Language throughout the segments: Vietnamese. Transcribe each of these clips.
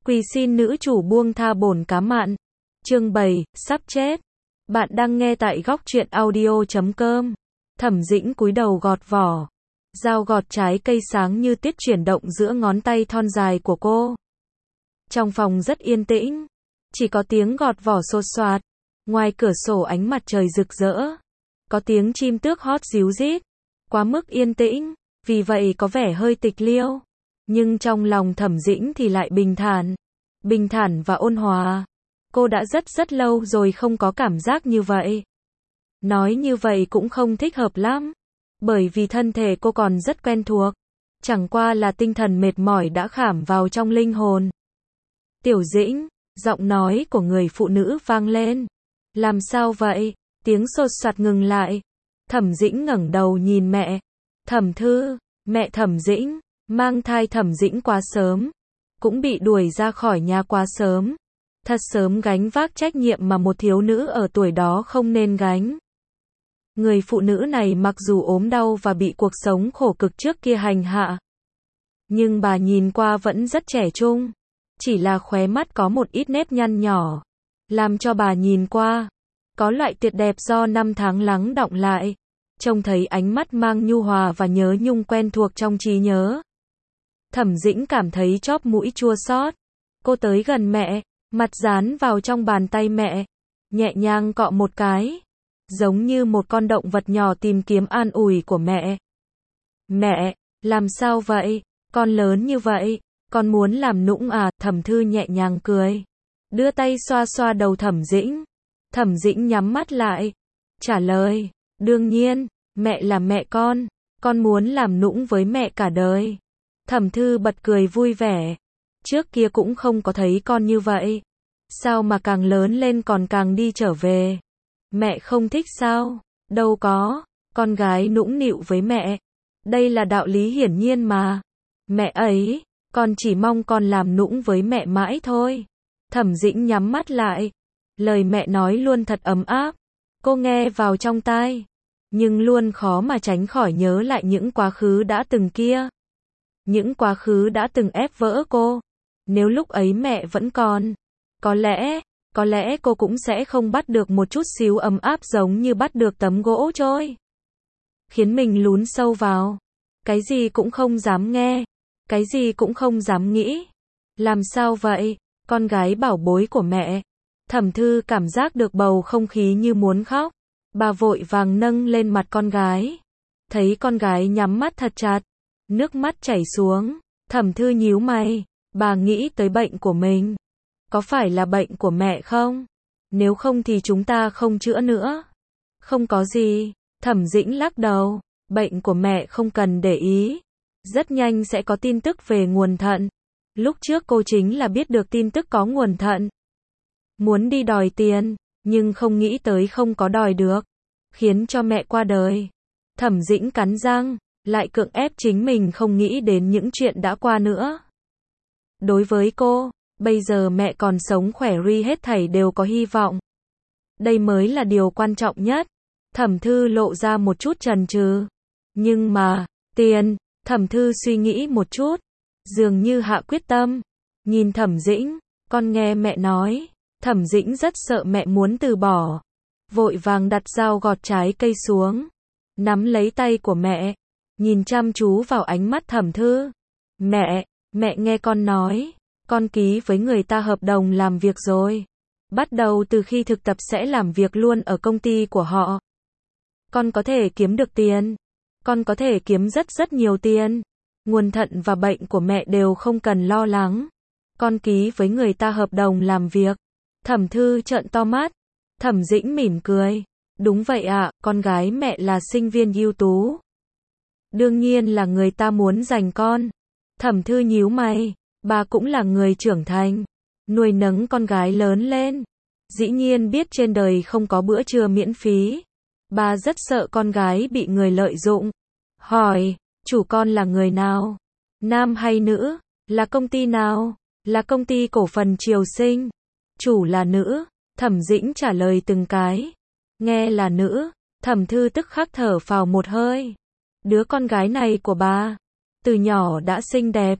Quỳ xin nữ chủ buông tha bổn cá mặn. Chương 7, sắp chết. Bạn đang nghe tại góc truyện audio.com. Thẩm Dĩnh cúi đầu gọt vỏ. Dao gọt trái cây sáng như tiết chuyển động giữa ngón tay thon dài của cô. Trong phòng rất yên tĩnh. Chỉ có tiếng gọt vỏ xột xoạt. Ngoài cửa sổ ánh mặt trời rực rỡ. Có tiếng chim tước hót ríu rít. Quá mức yên tĩnh, vì vậy có vẻ hơi tịch liêu. Nhưng trong lòng Thẩm Dĩnh thì lại bình thản và ôn hòa. Cô đã rất lâu rồi không có cảm giác như vậy. Nói như vậy cũng không thích hợp lắm, bởi vì thân thể cô còn rất quen thuộc. Chẳng qua là tinh thần mệt mỏi đã khảm vào trong linh hồn. Tiểu Dĩnh, giọng nói của người phụ nữ vang lên. Làm sao vậy? Tiếng xột xoạt ngừng lại. Thẩm Dĩnh ngẩng đầu nhìn mẹ. Thẩm Thư, mẹ Thẩm Dĩnh, mang thai Thẩm Dĩnh quá sớm, cũng bị đuổi ra khỏi nhà quá sớm. Thật sớm gánh vác trách nhiệm mà một thiếu nữ ở tuổi đó không nên gánh. Người phụ nữ này mặc dù ốm đau và bị cuộc sống khổ cực trước kia hành hạ, nhưng bà nhìn qua vẫn rất trẻ trung. Chỉ là khóe mắt có một ít nếp nhăn nhỏ, làm cho bà nhìn qua có loại tuyệt đẹp do năm tháng lắng đọng lại. Trông thấy ánh mắt mang nhu hòa và nhớ nhung quen thuộc trong trí nhớ. Thẩm Dĩnh cảm thấy chóp mũi chua xót. Cô tới gần mẹ, mặt dán vào trong bàn tay mẹ, nhẹ nhàng cọ một cái, giống như một con động vật nhỏ tìm kiếm an ủi của mẹ. Mẹ, làm sao vậy? Con lớn như vậy, con muốn làm nũng à? Thẩm Thư nhẹ nhàng cười, đưa tay xoa xoa đầu Thẩm Dĩnh. Thẩm Dĩnh nhắm mắt lại, trả lời, đương nhiên, mẹ là mẹ con muốn làm nũng với mẹ cả đời. Thẩm Thư bật cười vui vẻ, trước kia cũng không có thấy con như vậy. Sao mà càng lớn lên còn càng đi trở về? Mẹ không thích sao? Đâu có, con gái nũng nịu với mẹ, đây là đạo lý hiển nhiên mà. Mẹ ấy, con chỉ mong con làm nũng với mẹ mãi thôi. Thẩm Dĩnh nhắm mắt lại, lời mẹ nói luôn thật ấm áp. Cô nghe vào trong tai, nhưng luôn khó mà tránh khỏi nhớ lại những quá khứ đã từng kia. Những quá khứ đã từng ép vỡ cô. Nếu lúc ấy mẹ vẫn còn, có lẽ cô cũng sẽ không bắt được một chút xíu ấm áp giống như bắt được tấm gỗ trôi. Khiến mình lún sâu vào. Cái gì cũng không dám nghe, cái gì cũng không dám nghĩ. Làm sao vậy, con gái bảo bối của mẹ? Thẩm Thư cảm giác được bầu không khí như muốn khóc. Bà vội vàng nâng lên mặt con gái. Thấy con gái nhắm mắt thật chặt, nước mắt chảy xuống. Thẩm Thư nhíu mày, bà nghĩ tới bệnh của mình. Có phải là bệnh của mẹ không? Nếu không thì chúng ta không chữa nữa. Không có gì. Thẩm Dĩnh lắc đầu, bệnh của mẹ không cần để ý. Rất nhanh sẽ có tin tức về nguồn thận. Lúc trước cô chính là biết được tin tức có nguồn thận. Muốn đi đòi tiền, nhưng không nghĩ tới không có đòi được, khiến cho mẹ qua đời. Thẩm Dĩnh cắn răng, lại cưỡng ép chính mình không nghĩ đến những chuyện đã qua nữa. Đối với cô, bây giờ mẹ còn sống khỏe ri hết thảy đều có hy vọng. Đây mới là điều quan trọng nhất. Thẩm Thư lộ ra một chút chần chừ. Nhưng mà, tiền, Thẩm Thư suy nghĩ một chút, dường như hạ quyết tâm. Nhìn Thẩm Dĩnh, con nghe mẹ nói. Thẩm Dĩnh rất sợ mẹ muốn từ bỏ, vội vàng đặt dao gọt trái cây xuống, nắm lấy tay của mẹ, nhìn chăm chú vào ánh mắt Thẩm Thư. Mẹ nghe con nói, con ký với người ta hợp đồng làm việc rồi. Bắt đầu từ khi thực tập sẽ làm việc luôn ở công ty của họ. Con có thể kiếm được tiền, con có thể kiếm rất nhiều tiền. Nguồn thận và bệnh của mẹ đều không cần lo lắng. Con ký với người ta hợp đồng làm việc. Thẩm Thư trợn to mắt. Thẩm Dĩnh mỉm cười. Đúng vậy ạ, con gái mẹ là sinh viên ưu tú. Đương nhiên là người ta muốn giành con. Thẩm Thư nhíu mày. Bà cũng là người trưởng thành, nuôi nấng con gái lớn lên. Dĩ nhiên biết trên đời không có bữa trưa miễn phí. Bà rất sợ con gái bị người lợi dụng. Hỏi, chủ con là người nào? Nam hay nữ? Là công ty nào? Là công ty cổ phần Triều Sinh. Chủ là nữ. Thẩm Dĩnh trả lời từng cái. Nghe là nữ, Thẩm Thư tức khắc thở phào một hơi. Đứa con gái này của bà, từ nhỏ đã xinh đẹp,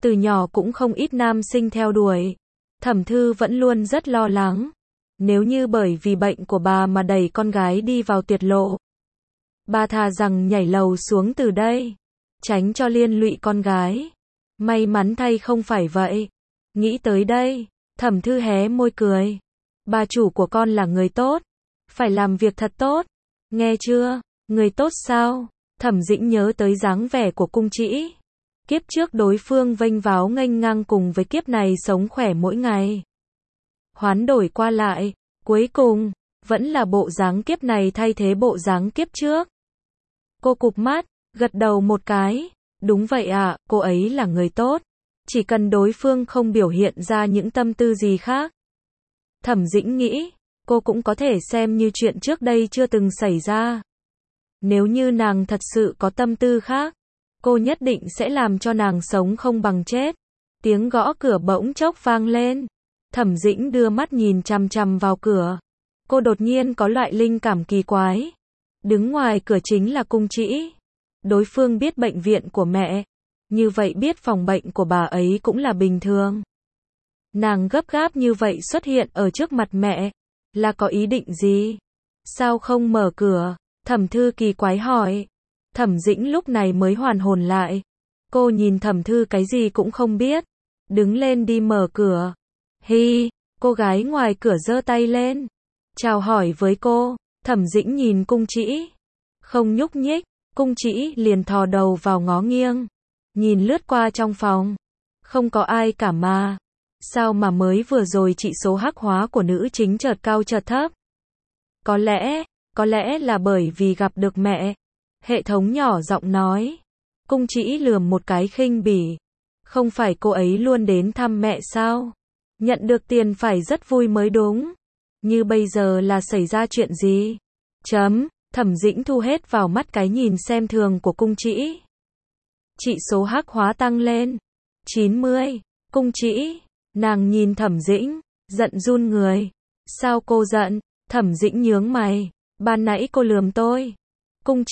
Từ nhỏ cũng không ít nam sinh theo đuổi. Thẩm Thư vẫn luôn rất lo lắng. Nếu như bởi vì bệnh của bà mà đẩy con gái đi vào tuyệt lộ, bà thà rằng nhảy lầu xuống từ đây, tránh cho liên lụy con gái. May mắn thay không phải vậy. Nghĩ tới đây, Thẩm Thư hé môi cười. Bà chủ của con là người tốt, phải làm việc thật tốt. Nghe chưa? Người tốt sao? Thẩm Dĩnh nhớ tới dáng vẻ của cung trĩ. Kiếp trước đối phương vênh váo nghênh ngang cùng với kiếp này sống khỏe mỗi ngày. Hoán đổi qua lại, cuối cùng, vẫn là bộ dáng kiếp này thay thế bộ dáng kiếp trước. Cô cụp mắt, gật đầu một cái. Đúng vậy ạ, cô ấy là người tốt. Chỉ cần đối phương không biểu hiện ra những tâm tư gì khác. Thẩm Dĩnh nghĩ, cô cũng có thể xem như chuyện trước đây chưa từng xảy ra. Nếu như nàng thật sự có tâm tư khác, cô nhất định sẽ làm cho nàng sống không bằng chết. Tiếng gõ cửa bỗng chốc vang lên. Thẩm Dĩnh đưa mắt nhìn chằm chằm vào cửa. Cô đột nhiên có loại linh cảm kỳ quái. Đứng ngoài cửa chính là cung trĩ. Đối phương biết bệnh viện của mẹ. Như vậy biết phòng bệnh của bà ấy cũng là bình thường. Nàng gấp gáp như vậy xuất hiện ở trước mặt mẹ. Là có ý định gì? Sao không mở cửa? Thẩm Thư kỳ quái hỏi. Thẩm Dĩnh lúc này mới hoàn hồn lại. Cô nhìn Thẩm Thư cái gì cũng không biết. Đứng lên đi mở cửa. Hi, cô gái ngoài cửa giơ tay lên. Chào hỏi với cô. Thẩm Dĩnh nhìn cung trĩ. Không nhúc nhích. Cung trĩ liền thò đầu vào ngó nghiêng. Nhìn lướt qua trong phòng. Không có ai cả mà. Sao mà mới vừa rồi chỉ số hắc hóa của nữ chính chợt cao chợt thấp? Có lẽ là bởi vì gặp được mẹ. Hệ thống nhỏ giọng nói. Cung trĩ lườm một cái khinh bỉ. Không phải cô ấy luôn đến thăm mẹ sao? Nhận được tiền phải rất vui mới đúng. Như bây giờ là xảy ra chuyện gì? Thẩm Dĩnh thu hết vào mắt cái nhìn xem thường của cung trĩ. Chỉ số hắc hóa tăng lên. 90. Cung trĩ. Nàng nhìn Thẩm Dĩnh. Giận run người. Sao cô giận? Thẩm Dĩnh nhướng mày. Ban nãy cô lườm tôi. Cung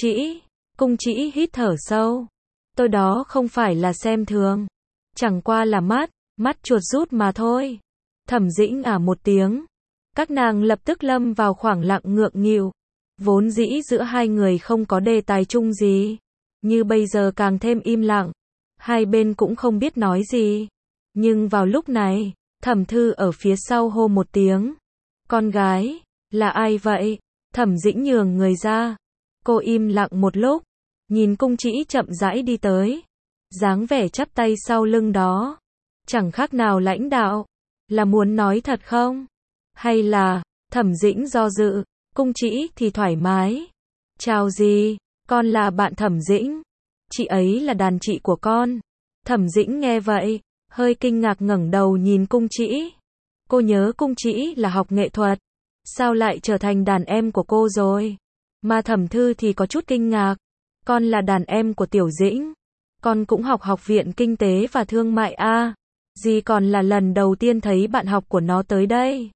trĩ hít thở sâu. Tôi đó không phải là xem thường. Chẳng qua là mắt chuột rút mà thôi. Thẩm Dĩnh một tiếng. Các nàng lập tức lâm vào khoảng lặng ngượng nghịu. Vốn dĩ giữa hai người không có đề tài chung gì. Như bây giờ càng thêm im lặng. Hai bên cũng không biết nói gì. Nhưng vào lúc này, Thẩm Thư ở phía sau hô một tiếng. Con gái, là ai vậy? Thẩm Dĩnh nhường người ra. Cô im lặng một lúc. Nhìn cung trĩ chậm rãi đi tới. Dáng vẻ chắp tay sau lưng đó. Chẳng khác nào lãnh đạo. Là muốn nói thật không? Hay là, Thẩm Dĩnh do dự. Cung trĩ thì thoải mái. Chào gì? Con là bạn Thẩm Dĩnh. Chị ấy là đàn chị của con. Thẩm Dĩnh nghe vậy, hơi kinh ngạc ngẩng đầu nhìn cung trĩ. Cô nhớ cung trĩ là học nghệ thuật. Sao lại trở thành đàn em của cô rồi? Mà Thẩm Thư thì có chút kinh ngạc. Con là đàn em của Tiểu Dĩnh. Con cũng học Học viện Kinh tế và Thương mại A. Dì còn là lần đầu tiên thấy bạn học của nó tới đây.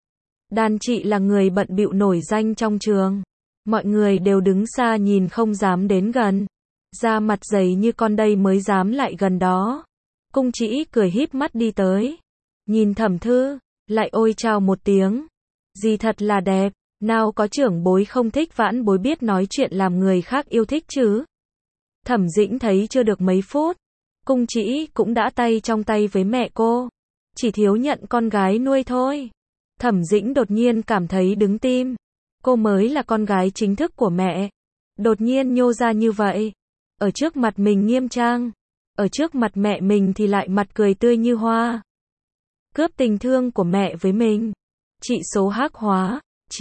Đàn chị là người bận bịu nổi danh trong trường. Mọi người đều đứng xa nhìn không dám đến gần. Da mặt dày như con đây mới dám lại gần đó. Cung trĩ cười híp mắt đi tới. Nhìn Thẩm Thư, lại ôi chào một tiếng. Dì thật là đẹp. Nào có trưởng bối không thích vãn bối biết nói chuyện làm người khác yêu thích chứ. Thẩm Dĩnh thấy chưa được mấy phút. Cung trĩ cũng đã tay trong tay với mẹ cô. Chỉ thiếu nhận con gái nuôi thôi. Thẩm Dĩnh đột nhiên cảm thấy đứng tim. Cô mới là con gái chính thức của mẹ. Đột nhiên nhô ra như vậy. Ở trước mặt mình nghiêm trang. Ở trước mặt mẹ mình thì lại mặt cười tươi như hoa. Cướp tình thương của mẹ với mình. Chỉ số hắc hóa.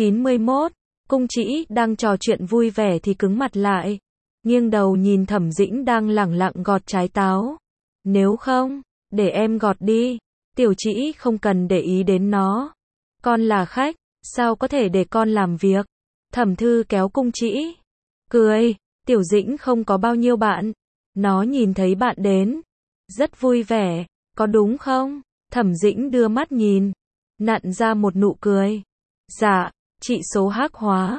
91. Cung trĩ đang trò chuyện vui vẻ thì cứng mặt lại. Nghiêng đầu nhìn Thẩm Dĩnh đang lẳng lặng gọt trái táo. Nếu không, để em gọt đi. Tiểu trĩ không cần để ý đến nó. Con là khách, sao có thể để con làm việc? Thẩm Thư kéo cung trĩ. Cười, Tiểu Dĩnh không có bao nhiêu bạn. Nó nhìn thấy bạn đến. Rất vui vẻ, có đúng không? Thẩm Dĩnh đưa mắt nhìn. Nặn ra một nụ cười. Dạ, chỉ số hắc hóa.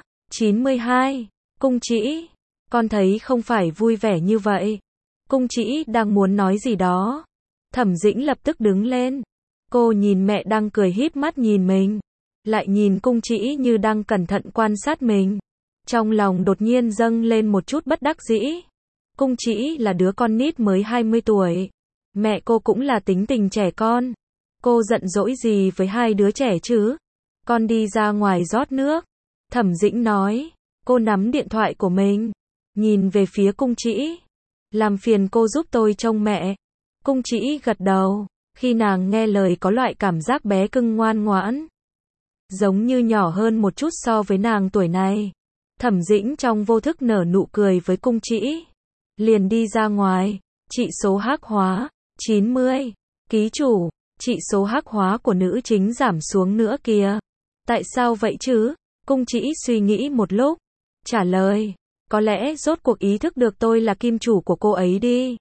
92. Cung trĩ. Con thấy không phải vui vẻ như vậy. Cung trĩ đang muốn nói gì đó. Thẩm Dĩnh lập tức đứng lên. Cô nhìn mẹ đang cười híp mắt nhìn mình, lại nhìn Cung Trĩ như đang cẩn thận quan sát mình. Trong lòng đột nhiên dâng lên một chút bất đắc dĩ. Cung Trĩ là đứa con nít mới 20 tuổi. Mẹ cô cũng là tính tình trẻ con. Cô giận dỗi gì với hai đứa trẻ chứ? Con đi ra ngoài rót nước. Thẩm Dĩnh nói. Cô nắm điện thoại của mình, nhìn về phía Cung Trĩ. Làm phiền cô giúp tôi trông mẹ. Cung Trĩ gật đầu. Khi nàng nghe lời có loại cảm giác bé cưng ngoan ngoãn, giống như nhỏ hơn một chút so với nàng tuổi này. Thẩm Dĩnh trong vô thức nở nụ cười với Cung Trĩ. Liền đi ra ngoài. Trị số hắc hóa 90. Ký chủ, trị số hắc hóa của nữ chính giảm xuống nữa kìa. Tại sao vậy chứ? Cung Trĩ suy nghĩ một lúc, trả lời. Có lẽ rốt cuộc ý thức được tôi là kim chủ của cô ấy đi.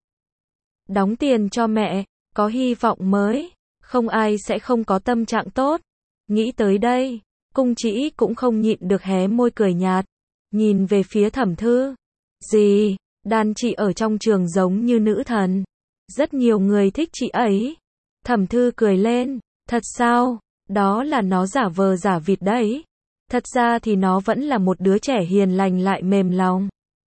Đóng tiền cho mẹ, có hy vọng mới. Không ai sẽ không có tâm trạng tốt. Nghĩ tới đây, Cung Trĩ cũng không nhịn được hé môi cười nhạt. Nhìn về phía Thẩm Thư. Gì? Đàn chị ở trong trường giống như nữ thần. Rất nhiều người thích chị ấy. Thẩm Thư cười lên. Thật sao? Đó là nó giả vờ giả vịt đấy. Thật ra thì nó vẫn là một đứa trẻ hiền lành lại mềm lòng.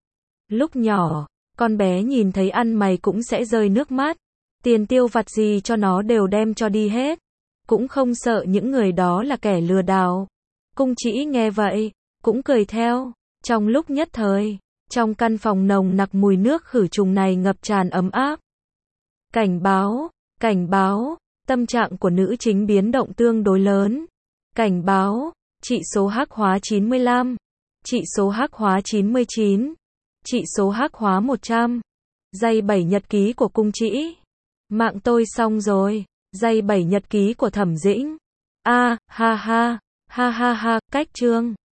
Lúc nhỏ, con bé nhìn thấy ăn mày cũng sẽ rơi nước mắt. Tiền tiêu vặt gì cho nó đều đem cho đi hết. Cũng không sợ những người đó là kẻ lừa đảo. Cung Trĩ nghe vậy, cũng cười theo. Trong lúc nhất thời, trong căn phòng nồng nặc mùi nước khử trùng này ngập tràn ấm áp. Cảnh báo, cảnh báo, tâm trạng của nữ chính biến động tương đối lớn. Cảnh báo, trị số hắc hóa 95, trị số hắc hóa 99, trị số hắc hóa 100. Giây 7 nhật ký của Cung Trĩ. Mạng tôi xong rồi. Giây 7 nhật ký của Thẩm Dĩnh. Ha ha ha, cách chương.